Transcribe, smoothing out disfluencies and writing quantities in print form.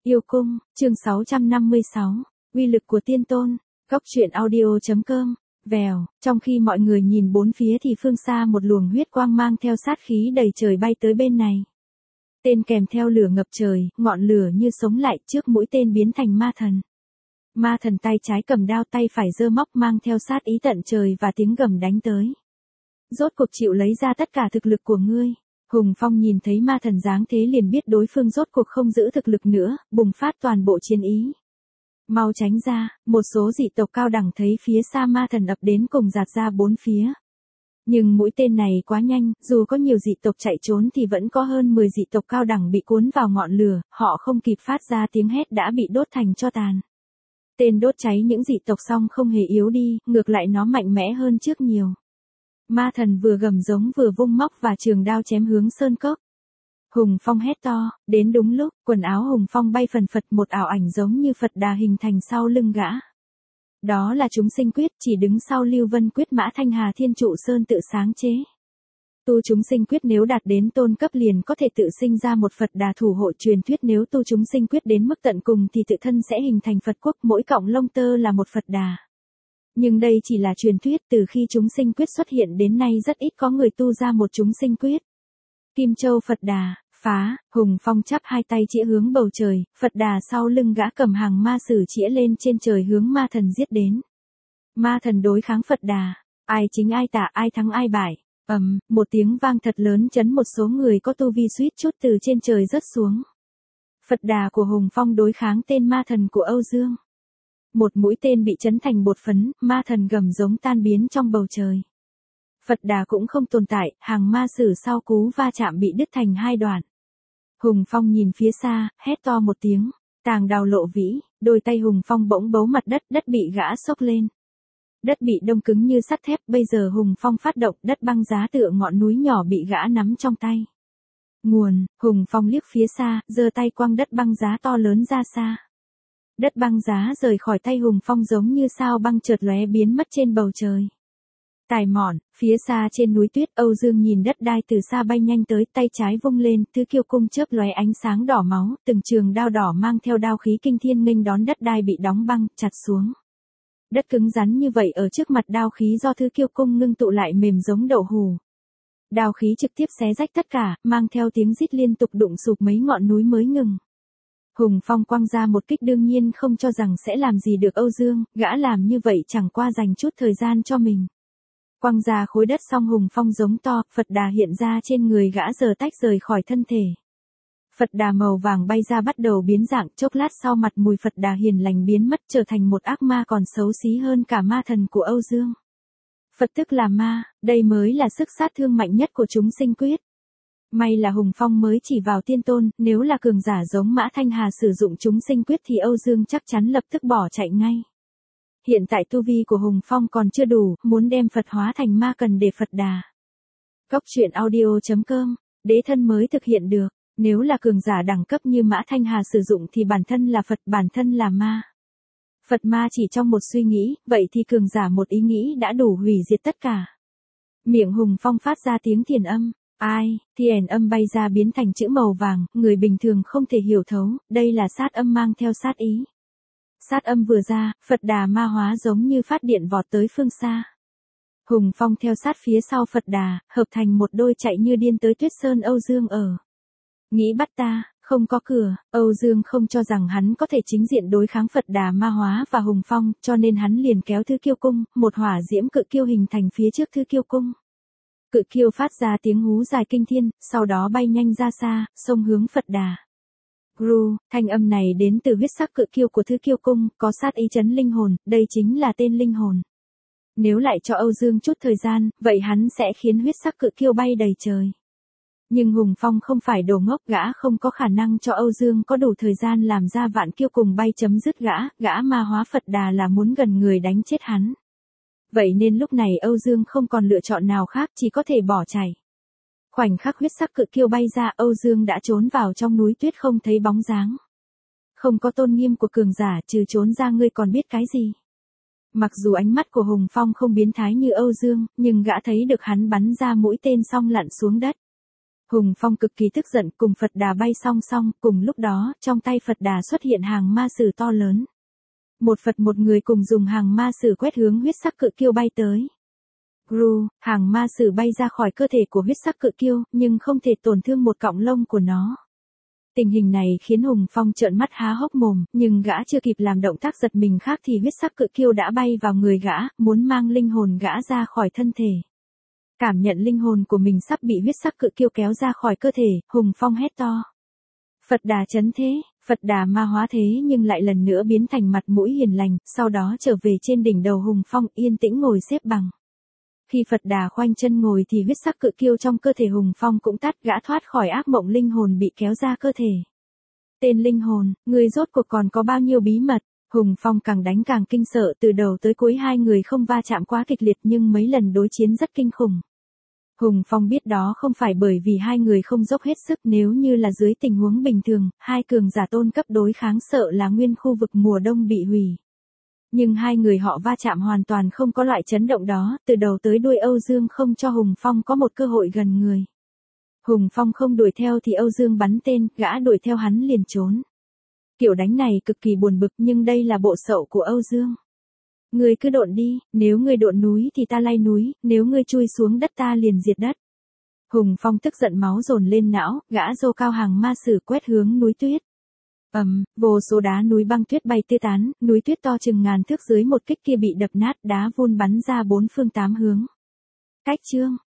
Yêu cung, chương 656, uy lực của tiên tôn, góc truyện audio.com, vèo, trong khi mọi người nhìn bốn phía thì phương xa một luồng huyết quang mang theo sát khí đầy trời bay tới bên này. Tên kèm theo lửa ngập trời, ngọn lửa như sống lại trước mũi tên biến thành ma thần. Ma thần tay trái cầm đao tay phải giơ móc mang theo sát ý tận trời và tiếng gầm đánh tới. Rốt cuộc chịu lấy ra tất cả thực lực của ngươi. Hùng Phong nhìn thấy ma thần dáng thế liền biết đối phương rốt cuộc không giữ thực lực nữa, bùng phát toàn bộ chiến ý. Mau tránh ra, một số dị tộc cao đẳng thấy phía xa ma thần ập đến cùng giạt ra bốn phía. Nhưng mũi tên này quá nhanh, dù có nhiều dị tộc chạy trốn thì vẫn có hơn 10 dị tộc cao đẳng bị cuốn vào ngọn lửa, họ không kịp phát ra tiếng hét đã bị đốt thành tro tàn. Tên đốt cháy những dị tộc xong không hề yếu đi, ngược lại nó mạnh mẽ hơn trước nhiều. Ma thần vừa gầm giống vừa vung móc và trường đao chém hướng sơn cốc. Hùng Phong hét to, đến đúng lúc, quần áo Hùng Phong bay phần phật, một ảo ảnh giống như Phật Đà hình thành sau lưng gã. Đó là chúng sinh quyết, chỉ đứng sau Lưu Vân quyết Mã Thanh Hà Thiên Trụ Sơn tự sáng chế. Tu chúng sinh quyết nếu đạt đến tôn cấp liền có thể tự sinh ra một Phật Đà thủ hộ, truyền thuyết nếu tu chúng sinh quyết đến mức tận cùng thì tự thân sẽ hình thành Phật quốc, mỗi cọng lông tơ là một Phật Đà. Nhưng đây chỉ là truyền thuyết, từ khi chúng sinh quyết xuất hiện đến nay rất ít có người tu ra một chúng sinh quyết. Kim Châu Phật Đà, phá, Hùng Phong chắp hai tay chĩa hướng bầu trời, Phật Đà sau lưng gã cầm hàng ma sử chĩa lên trên trời hướng ma thần giết đến. Ma thần đối kháng Phật Đà, ai chính ai tà, ai thắng ai bại. Một tiếng vang thật lớn chấn một số người có tu vi suýt chút từ trên trời rớt xuống. Phật Đà của Hùng Phong đối kháng tên ma thần của Âu Dương. Một mũi tên bị chấn thành bột phấn, ma thần gầm giống tan biến trong bầu trời. Phật Đà cũng không tồn tại, hàng ma sử sau cú va chạm bị đứt thành hai đoạn. Hùng Phong nhìn phía xa, hét to một tiếng, tàng đào lộ vĩ, đôi tay Hùng Phong bỗng bấu mặt đất, đất bị gã xốc lên. Đất bị đông cứng như sắt thép, bây giờ Hùng Phong phát động, đất băng giá tựa ngọn núi nhỏ bị gã nắm trong tay. Nguồn, Hùng Phong liếc phía xa, giơ tay quăng đất băng giá to lớn ra xa. Đất băng giá rời khỏi tay Hùng Phong giống như sao băng chợt lóe biến mất trên bầu trời. Tài mọn, phía xa trên núi tuyết, Âu Dương nhìn đất đai từ xa bay nhanh tới, tay trái vung lên, Thứ Kiêu cung chớp lóe ánh sáng đỏ máu, từng trường đao đỏ mang theo đao khí kinh thiên nghênh đón đất đai bị đóng băng, chặt xuống. Đất cứng rắn như vậy ở trước mặt đao khí do Thứ Kiêu cung ngưng tụ lại mềm giống đậu hù. Đao khí trực tiếp xé rách tất cả, mang theo tiếng rít liên tục đụng sụp mấy ngọn núi mới ngừng. Hùng Phong quăng ra một kích đương nhiên không cho rằng sẽ làm gì được Âu Dương, gã làm như vậy chẳng qua dành chút thời gian cho mình. Quăng ra khối đất xong Hùng Phong giống to, Phật Đà hiện ra trên người gã giờ tách rời khỏi thân thể. Phật Đà màu vàng bay ra bắt đầu biến dạng, chốc lát sau mặt mùi Phật Đà hiền lành biến mất trở thành một ác ma còn xấu xí hơn cả ma thần của Âu Dương. Phật tức là ma, đây mới là sức sát thương mạnh nhất của chúng sinh quyết. May là Hùng Phong mới chỉ vào tiên tôn, nếu là cường giả giống Mã Thanh Hà sử dụng chúng sinh quyết thì Âu Dương chắc chắn lập tức bỏ chạy ngay. Hiện tại tu vi của Hùng Phong còn chưa đủ, muốn đem Phật hóa thành ma cần để Phật Đà. Góc truyện audio.com, đế thân mới thực hiện được, nếu là cường giả đẳng cấp như Mã Thanh Hà sử dụng thì bản thân là Phật, bản thân là ma. Phật ma chỉ trong một suy nghĩ, vậy thì cường giả một ý nghĩ đã đủ hủy diệt tất cả. Miệng Hùng Phong phát ra tiếng thiền âm. Ai, thiền âm bay ra biến thành chữ màu vàng, người bình thường không thể hiểu thấu, đây là sát âm mang theo sát ý. Sát âm vừa ra, Phật Đà ma hóa giống như phát điện vọt tới phương xa. Hùng Phong theo sát phía sau Phật Đà, hợp thành một đôi chạy như điên tới Tuyết Sơn Âu Dương ở. Nghĩ bắt ta, không có cửa, Âu Dương không cho rằng hắn có thể chính diện đối kháng Phật Đà ma hóa và Hùng Phong, cho nên hắn liền kéo Thứ Kiêu cung, một hỏa diễm cự kiêu hình thành phía trước Thứ Kiêu cung. Cự kiêu phát ra tiếng hú dài kinh thiên, sau đó bay nhanh ra xa, xông hướng Phật Đà. Gru, thanh âm này đến từ huyết sắc cự kiêu của Thứ Kiêu cung, có sát ý chấn linh hồn, đây chính là tên linh hồn. Nếu lại cho Âu Dương chút thời gian, vậy hắn sẽ khiến huyết sắc cự kiêu bay đầy trời. Nhưng Hùng Phong không phải đồ ngốc, gã không có khả năng cho Âu Dương có đủ thời gian làm ra vạn kiêu cùng bay chấm dứt gã ma hóa Phật Đà là muốn gần người đánh chết hắn. Vậy nên lúc này Âu Dương không còn lựa chọn nào khác, chỉ có thể bỏ chạy. Khoảnh khắc huyết sắc cự kiêu bay ra, Âu Dương đã trốn vào trong núi tuyết không thấy bóng dáng. Không có tôn nghiêm của cường giả, trừ trốn ra ngươi còn biết cái gì. Mặc dù ánh mắt của Hùng Phong không biến thái như Âu Dương, nhưng gã thấy được hắn bắn ra mũi tên xong lặn xuống đất. Hùng Phong cực kỳ tức giận, cùng Phật Đà bay song song, cùng lúc đó, trong tay Phật Đà xuất hiện hàng ma sử to lớn. Một Phật một người cùng dùng hàng ma sử quét hướng huyết sắc cự kiêu bay tới. Gru, hàng ma sử bay ra khỏi cơ thể của huyết sắc cự kiêu, nhưng không thể tổn thương một cọng lông của nó. Tình hình này khiến Hùng Phong trợn mắt há hốc mồm, nhưng gã chưa kịp làm động tác giật mình khác thì huyết sắc cự kiêu đã bay vào người gã, muốn mang linh hồn gã ra khỏi thân thể. Cảm nhận linh hồn của mình sắp bị huyết sắc cự kiêu kéo ra khỏi cơ thể, Hùng Phong hét to. Phật Đà chấn thế, Phật Đà ma hóa thế nhưng lại lần nữa biến thành mặt mũi hiền lành, sau đó trở về trên đỉnh đầu Hùng Phong yên tĩnh ngồi xếp bằng. Khi Phật Đà khoanh chân ngồi thì huyết sắc cự kiêu trong cơ thể Hùng Phong cũng tắt, gã thoát khỏi ác mộng linh hồn bị kéo ra cơ thể. Tên linh hồn, người rốt cuộc còn có bao nhiêu bí mật? Hùng Phong càng đánh càng kinh sợ, từ đầu tới cuối hai người không va chạm quá kịch liệt nhưng mấy lần đối chiến rất kinh khủng. Hùng Phong biết đó không phải bởi vì hai người không dốc hết sức, nếu như là dưới tình huống bình thường, hai cường giả tôn cấp đối kháng sợ là nguyên khu vực mùa đông bị hủy. Nhưng hai người họ va chạm hoàn toàn không có loại chấn động đó, từ đầu tới đuôi Âu Dương không cho Hùng Phong có một cơ hội gần người. Hùng Phong không đuổi theo thì Âu Dương bắn tên, gã đuổi theo hắn liền trốn. Kiểu đánh này cực kỳ buồn bực nhưng đây là bộ sậu của Âu Dương. Ngươi cứ độn đi, nếu ngươi độn núi thì ta lay núi, nếu ngươi chui xuống đất ta liền diệt đất. Hùng Phong tức giận máu dồn lên não, gã dô cao hàng ma sử quét hướng núi tuyết. Vô số đá núi băng tuyết bay tứ tán, núi tuyết to chừng ngàn thước dưới một kích kia bị đập nát, đá vụn bắn ra bốn phương tám hướng. Cách chương